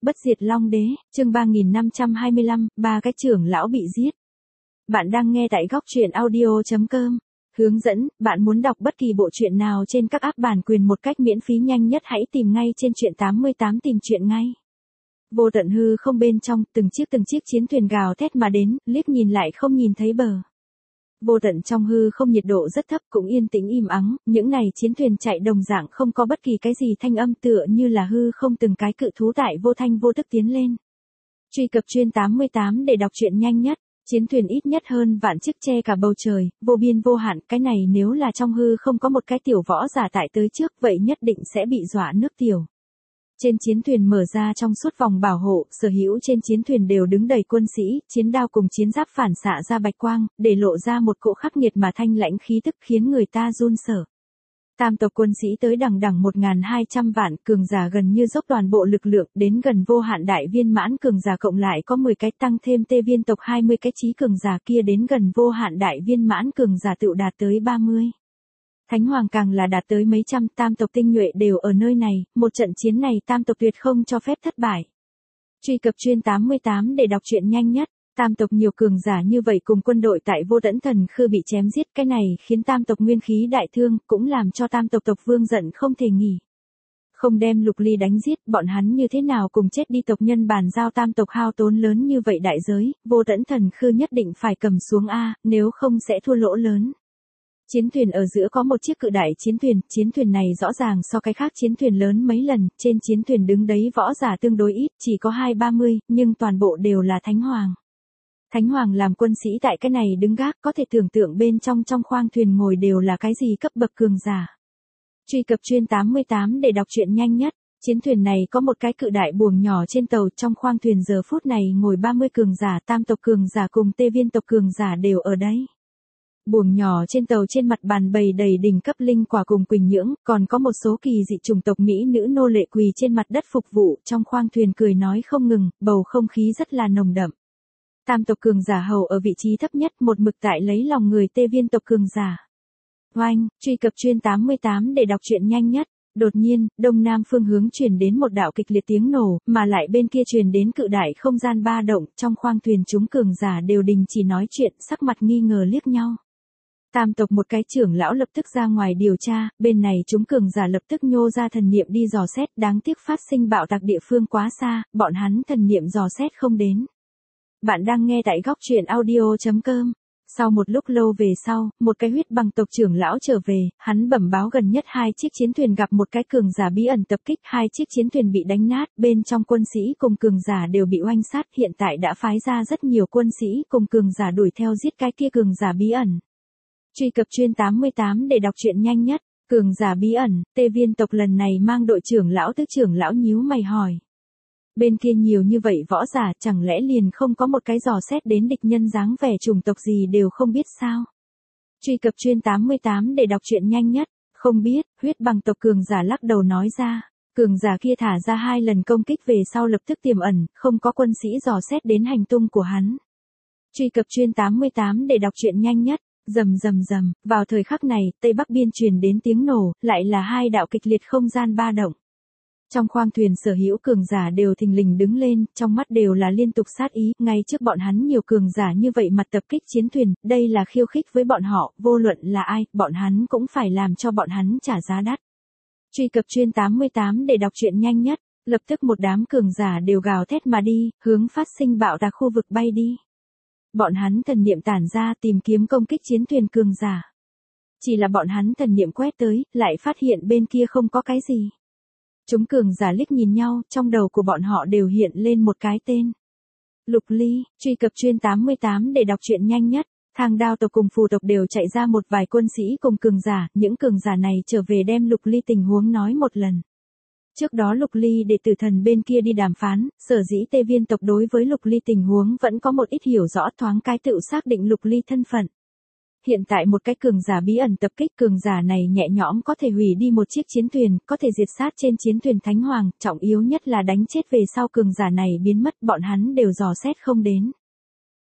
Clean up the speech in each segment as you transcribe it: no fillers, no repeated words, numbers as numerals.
Bất diệt Long Đế, chương 3525, ba cái trưởng lão bị giết. Bạn đang nghe tại góc truyện audio.com. Hướng dẫn, bạn muốn đọc bất kỳ bộ truyện nào trên các app bản quyền một cách miễn phí nhanh nhất hãy tìm ngay trên truyện 88 tìm truyện ngay. Vô tận hư không bên trong, từng chiếc chiến thuyền gào thét mà đến, liếc nhìn lại không nhìn thấy bờ. Vô tận trong hư không nhiệt độ rất thấp cũng yên tĩnh im ắng, những này chiến thuyền chạy đồng dạng không có bất kỳ cái gì thanh âm tựa như là hư không từng cái cự thú tại vô thanh vô tức tiến lên. Truy cập truyện 88 để đọc truyện nhanh nhất, chiến thuyền ít nhất hơn vạn chiếc che cả bầu trời, vô biên vô hạn, cái này nếu là trong hư không có một cái tiểu võ giả tại tới trước vậy nhất định sẽ bị dọa nước tiểu. Trên chiến thuyền mở ra trong suốt vòng bảo hộ, sở hữu trên chiến thuyền đều đứng đầy quân sĩ, chiến đao cùng chiến giáp phản xạ ra bạch quang, để lộ ra một cỗ khắc nghiệt mà thanh lãnh khí tức khiến người ta run sợ. Tam tộc quân sĩ tới đằng đằng 1.200 vạn, cường giả gần như dốc toàn bộ lực lượng, đến gần vô hạn đại viên mãn cường giả cộng lại có 10 cái tăng thêm tê viên tộc 20 cái chí cường giả kia đến gần vô hạn đại viên mãn cường giả tựu đạt tới 30. Thánh Hoàng càng là đạt tới mấy trăm, tam tộc tinh nhuệ đều ở nơi này, một trận chiến này tam tộc tuyệt không cho phép thất bại. Truy cập truyện 88 để đọc truyện nhanh nhất, tam tộc nhiều cường giả như vậy cùng quân đội tại Vô Tẫn Thần Khư bị chém giết, cái này khiến tam tộc nguyên khí đại thương, cũng làm cho tam tộc tộc vương giận không thể nghỉ. Không đem Lục Ly đánh giết, bọn hắn như thế nào cùng chết đi tộc nhân bàn giao tam tộc hao tốn lớn như vậy đại giới, Vô Tẫn Thần Khư nhất định phải cầm xuống a, nếu không sẽ thua lỗ lớn. Chiến thuyền ở giữa có một chiếc cự đại chiến thuyền này rõ ràng so cái khác chiến thuyền lớn mấy lần, trên chiến thuyền đứng đấy võ giả tương đối ít, chỉ có 20-30, nhưng toàn bộ đều là Thánh Hoàng. Thánh Hoàng làm quân sĩ tại cái này đứng gác, có thể tưởng tượng bên trong khoang thuyền ngồi đều là cái gì cấp bậc cường giả. Truy cập truyện 88 để đọc truyện nhanh nhất, chiến thuyền này có một cái cự đại buồng nhỏ trên tàu, trong khoang thuyền giờ phút này ngồi 30 cường giả, tam tộc cường giả cùng tê viên tộc cường giả đều ở đấy. Buồng nhỏ trên tàu trên mặt bàn bày đầy đỉnh cấp linh quả cùng quỳnh nhưỡng, còn có một số kỳ dị chủng tộc mỹ nữ nô lệ quỳ trên mặt đất phục vụ, trong khoang thuyền cười nói không ngừng, bầu không khí rất là nồng đậm. Tam tộc cường giả hầu ở vị trí thấp nhất một mực tại lấy lòng người tê viên tộc cường giả. Oanh, truy cập truyện 88 để đọc truyện nhanh nhất. Đột nhiên, đông nam phương hướng truyền đến một đạo kịch liệt tiếng nổ, mà lại bên kia truyền đến cự đại không gian ba động, trong khoang thuyền chúng cường giả đều đình chỉ nói chuyện, sắc mặt nghi ngờ liếc nhau. Tam tộc một cái trưởng lão lập tức ra ngoài điều tra, bên này chúng cường giả lập tức nhô ra thần niệm đi dò xét, đáng tiếc phát sinh bạo tạc địa phương quá xa, bọn hắn thần niệm dò xét không đến. Bạn đang nghe tại góc truyện audio.com. Sau một lúc lâu về sau, một cái huyết băng tộc trưởng lão trở về, hắn bẩm báo gần nhất hai chiếc chiến thuyền gặp một cái cường giả bí ẩn tập kích, hai chiếc chiến thuyền bị đánh nát, bên trong quân sĩ cùng cường giả đều bị oanh sát, hiện tại đã phái ra rất nhiều quân sĩ cùng cường giả đuổi theo giết cái kia cường giả bí ẩn. Truy cập truyện 88 để đọc truyện nhanh nhất, cường giả bí ẩn, tê viên tộc lần này mang đội trưởng lão tức trưởng lão nhíu mày hỏi. Bên kia nhiều như vậy võ giả chẳng lẽ liền không có một cái dò xét đến địch nhân dáng vẻ chủng tộc gì đều không biết sao? Truy cập truyện 88 để đọc truyện nhanh nhất, không biết, huyết băng tộc cường giả lắc đầu nói ra. Cường giả kia thả ra 2 lần công kích về sau lập tức tiềm ẩn, không có quân sĩ dò xét đến hành tung của hắn. Truy cập truyện 88 để đọc truyện nhanh nhất. Rầm, vào thời khắc này, Tây Bắc biên truyền đến tiếng nổ, lại là 2 đạo kịch liệt không gian ba động. Trong khoang thuyền sở hữu cường giả đều thình lình đứng lên, trong mắt đều là liên tục sát ý, ngay trước bọn hắn nhiều cường giả như vậy mặt tập kích chiến thuyền, đây là khiêu khích với bọn họ, vô luận là ai, bọn hắn cũng phải làm cho bọn hắn trả giá đắt. Truy cập truyện 88 để đọc truyện nhanh nhất, lập tức một đám cường giả đều gào thét mà đi, hướng phát sinh bạo tạc khu vực bay đi. Bọn hắn thần niệm tản ra tìm kiếm công kích chiến thuyền cường giả. Chỉ là bọn hắn thần niệm quét tới, lại phát hiện bên kia không có cái gì. Chúng cường giả liếc nhìn nhau, trong đầu của bọn họ đều hiện lên một cái tên. Lục Ly, truy cập truyện 88 để đọc truyện nhanh nhất, Thang Đao tộc cùng Phù tộc đều chạy ra một vài quân sĩ cùng cường giả, những cường giả này trở về đem Lục Ly tình huống nói một lần. Trước đó Lục Ly để tử thần bên kia đi đàm phán, sở dĩ tê viên tộc đối với Lục Ly tình huống vẫn có một ít hiểu rõ thoáng cái tự xác định Lục Ly thân phận. Hiện tại một cái cường giả bí ẩn tập kích cường giả này nhẹ nhõm có thể hủy đi một chiếc chiến thuyền, có thể diệt sát trên chiến thuyền Thánh Hoàng, trọng yếu nhất là đánh chết về sau cường giả này biến mất bọn hắn đều dò xét không đến.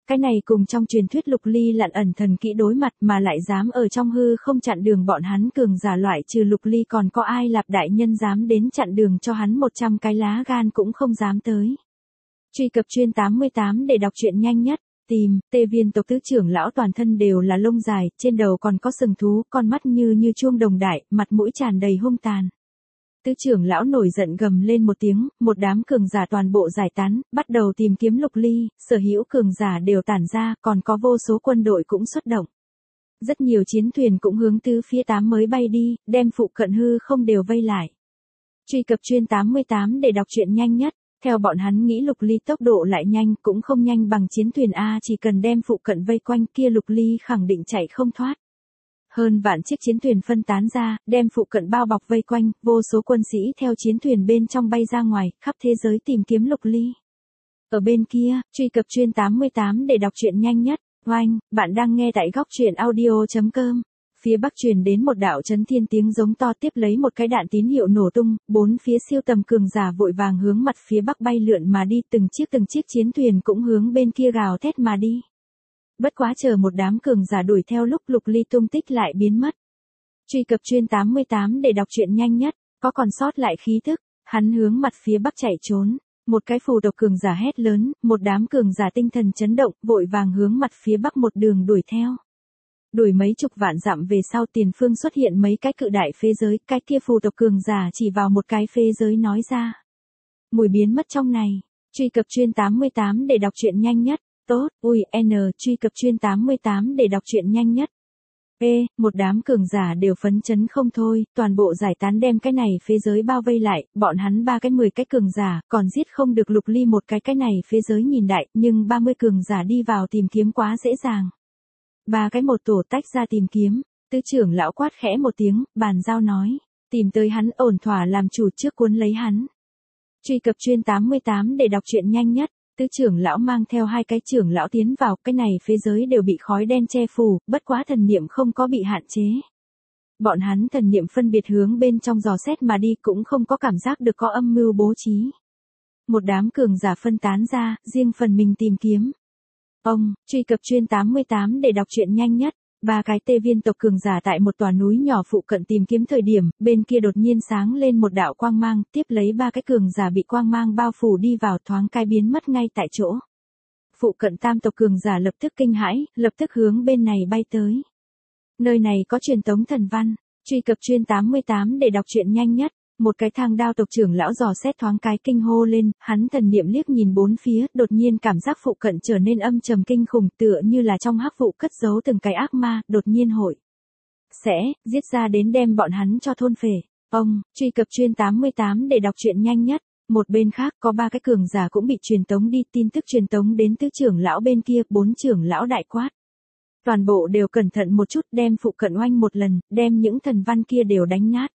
Cái này cùng trong truyền thuyết Lục Ly lặn ẩn thần kỹ đối mặt mà lại dám ở trong hư không chặn đường bọn hắn cường giả loại trừ Lục Ly còn có ai Lạp đại nhân dám đến chặn đường cho hắn 100 cái lá gan cũng không dám tới. Truy cập chuyên 88 để đọc truyện nhanh nhất. Tìm, Tê Viên tộc tứ trưởng lão toàn thân đều là lông dài, trên đầu còn có sừng thú, con mắt như chuông đồng đại, mặt mũi tràn đầy hung tàn. Tứ trưởng lão nổi giận gầm lên một tiếng, một đám cường giả toàn bộ giải tán, bắt đầu tìm kiếm Lục Ly, sở hữu cường giả đều tản ra, còn có vô số quân đội cũng xuất động. Rất nhiều chiến thuyền cũng hướng tứ phía tám mới bay đi, đem phụ cận hư không đều vây lại. Truy cập chuyên 88 để đọc truyện nhanh nhất. Theo bọn hắn nghĩ Lục Ly tốc độ lại nhanh cũng không nhanh bằng chiến thuyền A, chỉ cần đem phụ cận vây quanh kia Lục Ly khẳng định chạy không thoát. Hơn vạn chiếc chiến thuyền phân tán ra, đem phụ cận bao bọc vây quanh, vô số quân sĩ theo chiến thuyền bên trong bay ra ngoài, khắp thế giới tìm kiếm Lục Ly. Ở bên kia, truy cập chuyên 88 để đọc truyện nhanh nhất. Oanh, bạn đang nghe tại góc truyện audio.com. Phía bắc truyền đến một đạo chấn thiên tiếng giống to, tiếp lấy một cái đạn tín hiệu nổ tung, bốn phía siêu tầm cường giả vội vàng hướng mặt phía bắc bay lượn mà đi, từng chiếc chiến thuyền cũng hướng bên kia gào thét mà đi. Bất quá chờ một đám cường giả đuổi theo lúc Lục Ly tung tích lại biến mất. Truy cập chuyên 88 để đọc truyện nhanh nhất, có còn sót lại khí thức, hắn hướng mặt phía bắc chạy trốn. Một cái phù độc cường giả hét lớn, một đám cường giả tinh thần chấn động, vội vàng hướng mặt phía bắc một đường đuổi theo. Đuổi mấy chục vạn dặm về sau tiền phương xuất hiện mấy cái cự đại phế giới, cái kia phù tộc cường giả chỉ vào một cái phế giới nói ra. Mùi biến mất trong này. Truy cập chuyên 88 để đọc truyện nhanh nhất. Tốt, truy cập chuyên 88 để đọc truyện nhanh nhất. Một đám cường giả đều phấn chấn không thôi, toàn bộ giải tán đem cái này phế giới bao vây lại, bọn hắn 10 cái cường giả, còn giết không được Lục Ly một cái này phế giới nhìn đại, nhưng 30 cường giả đi vào tìm kiếm quá dễ dàng. 3 cái một tổ tách ra tìm kiếm, tứ trưởng lão quát khẽ một tiếng, bàn giao nói, tìm tới hắn ổn thỏa làm chủ trước cuốn lấy hắn. Truy cập chuyên 88 để đọc truyện nhanh nhất. Tứ trưởng lão mang theo 2 cái trưởng lão tiến vào, cái này phế giới đều bị khói đen che phủ, bất quá thần niệm không có bị hạn chế. Bọn hắn thần niệm phân biệt hướng bên trong dò xét mà đi, cũng không có cảm giác được có âm mưu bố trí. Một đám cường giả phân tán ra, riêng phần mình tìm kiếm. Truy cập chuyên 88 để đọc truyện nhanh nhất. 3 cái Tê Viên tộc cường giả tại một tòa núi nhỏ phụ cận tìm kiếm thời điểm, bên kia đột nhiên sáng lên một đạo quang mang, tiếp lấy 3 cái cường giả bị quang mang bao phủ đi vào, thoáng cái biến mất ngay tại chỗ. Phụ cận Tam tộc cường giả lập tức kinh hãi, lập tức hướng bên này bay tới. Nơi này có truyền tống thần văn. Truy cập chuyên 88 để đọc truyện nhanh nhất. Một cái Thang Đao tộc trưởng lão dò xét thoáng cái kinh hô lên, hắn thần niệm liếc nhìn bốn phía, đột nhiên cảm giác phụ cận trở nên âm trầm kinh khủng, tựa như là trong hắc vụ cất giấu từng cái ác ma, đột nhiên hội giết ra đến đem bọn hắn cho thôn phệ. Truy cập chuyên 88 để đọc truyện nhanh nhất. Một bên khác có 3 cái cường giả cũng bị truyền tống đi, tin tức truyền tống đến tứ trưởng lão bên kia, 4 trưởng lão đại quát. Toàn bộ đều cẩn thận một chút, đem phụ cận oanh một lần, đem những thần văn kia đều đánh nát.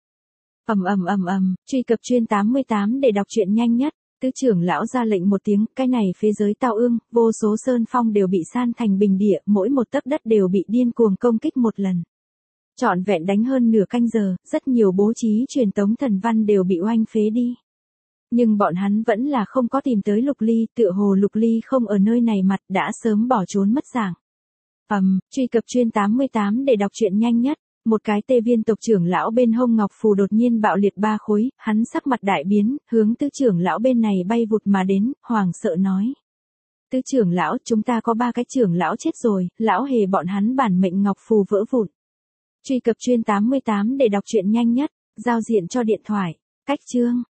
Truy cập chuyên 88 để đọc truyện nhanh nhất. Tứ trưởng lão ra lệnh một tiếng, cái này phế giới tao ương, vô số sơn phong đều bị san thành bình địa, mỗi một tấc đất đều bị điên cuồng công kích một lần. Trọn vẹn đánh hơn nửa canh giờ, rất nhiều bố trí truyền tống thần văn đều bị oanh phế đi. Nhưng bọn hắn vẫn là không có tìm tới Lục Ly, tựa hồ Lục Ly không ở nơi này mặt, đã sớm bỏ trốn mất dạng. Truy cập chuyên 88 để đọc truyện nhanh nhất. Một cái Tê Viên tộc trưởng lão bên hông ngọc phù đột nhiên bạo liệt 3 khối, hắn sắc mặt đại biến, hướng tứ trưởng lão bên này bay vụt mà đến, hoảng sợ nói. Tứ trưởng lão, chúng ta có 3 cái trưởng lão chết rồi, lão hề bọn hắn bản mệnh ngọc phù vỡ vụn. Truy cập chuyên 88 để đọc truyện nhanh nhất. Giao diện cho điện thoại. Cách chương.